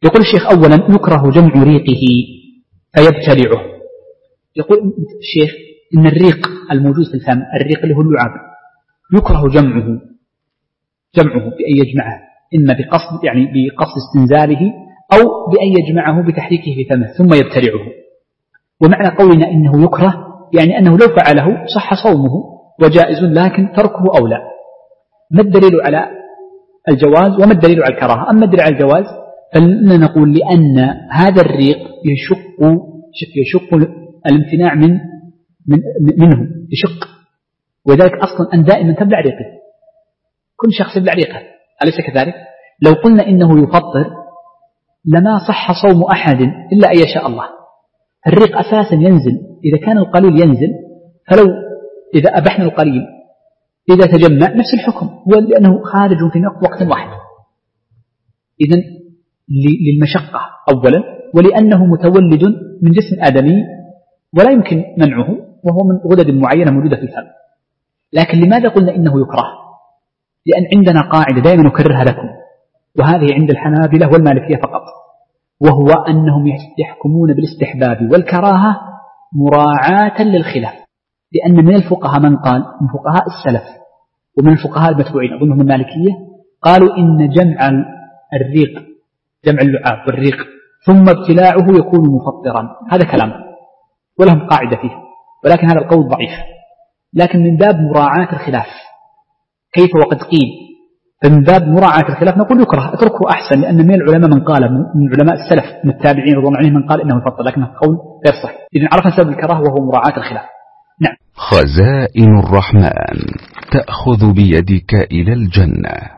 يقول الشيخ أولا يكره جمع ريقه فيبتلعه. يقول الشيخ إن الريق الموجود في الفم، الريق اللي هو اللعاب، يكره جمعه بأن يجمعه، إما بقصد يعني بقصد استنزاله أو بأن يجمعه بتحريكه في فمه ثم يبتلعه. ومعنى قولنا إنه يكره يعني أنه لو فعله صح صومه وجائز، لكن تركه أولى. ما الدليل على الجواز وما الدليل على الكراهة؟ أما الدليل على الجواز فلنا نقول لأن هذا الريق يشق الامتناع منه، يشق، وذلك أصلا أن دائما تبلع ريقه، كل شخص يبلع ريقه، أليس كذلك؟ لو قلنا إنه يفطر لما صح صوم أحد إلا أن يشاء الله. الريق أساسا ينزل، إذا كان القليل ينزل، فلو إذا أبحنا القليل إذا تجمع نفس الحكم، هو لأنه خارج في وقت واحد. إذن للمشقة أولا، ولأنه متولد من جسم آدمي ولا يمكن منعه، وهو من غدد معينة موجودة في الفم. لكن لماذا قلنا إنه يكره؟ لأن عندنا قاعدة دائما نكررها لكم، وهذه عند الحنابلة والمالكية فقط، وهو أنهم يحكمون بالاستحباب والكراهة مراعاة للخلاف. لأن من الفقهاء من قال، من فقهاء السلف ومن الفقهاء المتبوعين أظنهم المالكية، قالوا إن جمع الريق، جمع اللعاب والريق ثم ابتلاعه يكون مفطرا. هذا كلام ولهم قاعدة فيه، ولكن هذا القول ضعيف. لكن من باب مراعاة الخلاف كيف وقد قيل، فمن باب مراعاة الخلاف نقول يكره، اتركه أحسن، لأن من العلماء من قال، من علماء السلف من التابعين رضي الله عنهم من قال إنه يفطر، لكن القول غير صحيح. إذن عرفنا سبب الكراهة وهو مراعاة الخلاف. نعم. خزائن الرحمن تأخذ بيدك إلى الجنة.